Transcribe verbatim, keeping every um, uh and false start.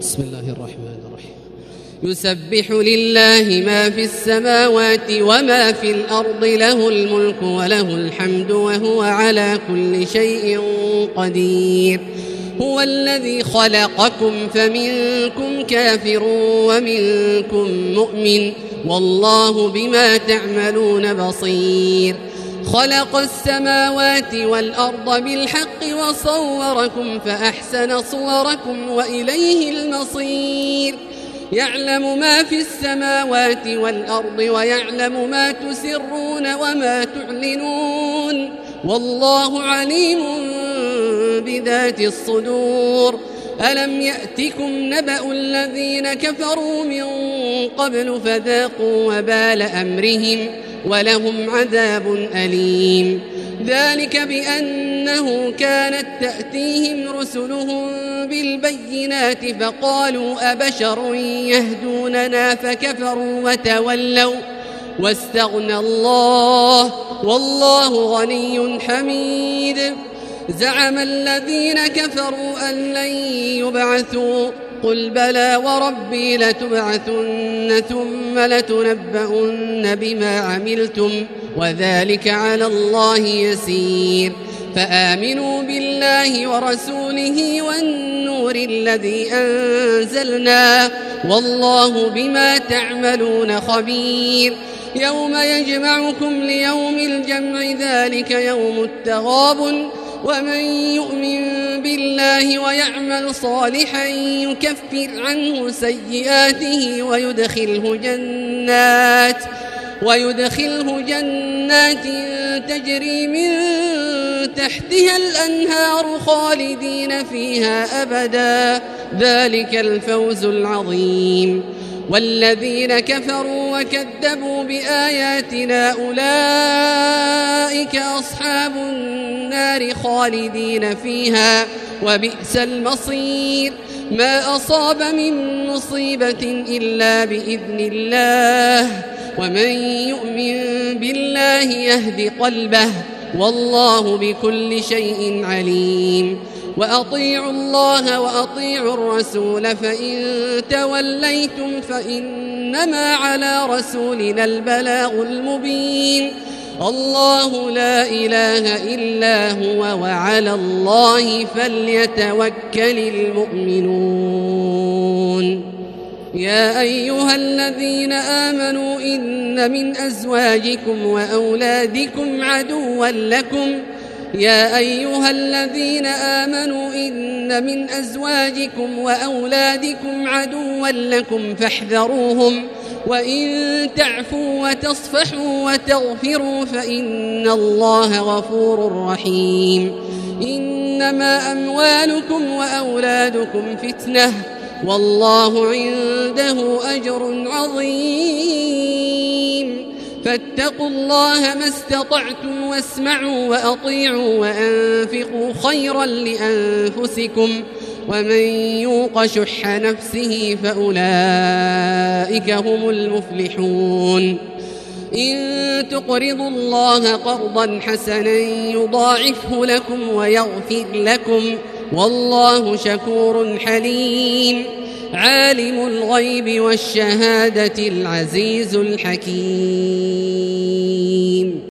بسم الله الرحمن الرحيم. يسبح لله ما في السماوات وما في الأرض، له الملك وله الحمد وهو على كل شيء قدير. هو الذي خلقكم فمنكم كافر ومنكم مؤمن، والله بما تعملون بصير. خلق السماوات والأرض بالحق وصوركم فأحسن صوركم وإليه المصير. يعلم ما في السماوات والأرض ويعلم ما تسرون وما تعلنون، والله عليم بذات الصدور. ألم يأتكم نبأ الذين كفروا من قبل فذاقوا وبال أمرهم ولهم عذاب أليم. ذلك بأنه كانت تأتيهم رسلهم بالبينات فقالوا أبشر يهدوننا فكفروا وتولوا واستغنى الله والله غني حميد. زعم الذين كفروا أن لن يبعثوا، قل بلى وربي لتبعثن ثم لتنبؤن بما عملتم وذلك على الله يسير. فآمنوا بالله ورسوله والنور الذي أنزلنا، والله بما تعملون خبير. يوم يجمعكم ليوم الجمع ذلك يوم التغابن، ومن يؤمن بالله ويعمل صالحا يكفر عنه سيئاته ويدخله جنات ويدخله جنات تجري من تحتها الأنهار خالدين فيها أبدا، ذلك الفوز العظيم. والذين كفروا وكذبوا بآياتنا أولئك أصحاب النار خالدين فيها وبئس المصير. ما أصاب من مصيبة إلا بإذن الله، ومن يؤمن بالله يهد قلبه، والله بكل شيء عليم. وأطيعوا الله وأطيعوا الرسول، فإن توليتم فإنما على رسولنا البلاغ المبين. الله لا إله إلا هو وعلى الله فليتوكل المؤمنون. يا أيها الذين آمنوا إن من أزواجكم وأولادكم عدوا لكم يا أيها الذين آمنوا إن من أزواجكم وأولادكم عدوا لكم فاحذروهم، وإن تعفوا وتصفحوا وتغفروا فإن الله غفور رحيم. إنما أموالكم وأولادكم فتنة، والله عنده أجر عظيم. فاتقوا الله ما استطعتم واسمعوا وأطيعوا وأنفقوا خيرا لأنفسكم، ومن يوق شح نفسه فأولئك هم المفلحون. إن تقرضوا الله قرضا حسنا يضاعفه لكم ويغفر لكم، والله شكور حليم. عالم الغيب والشهادة العزيز الحكيم.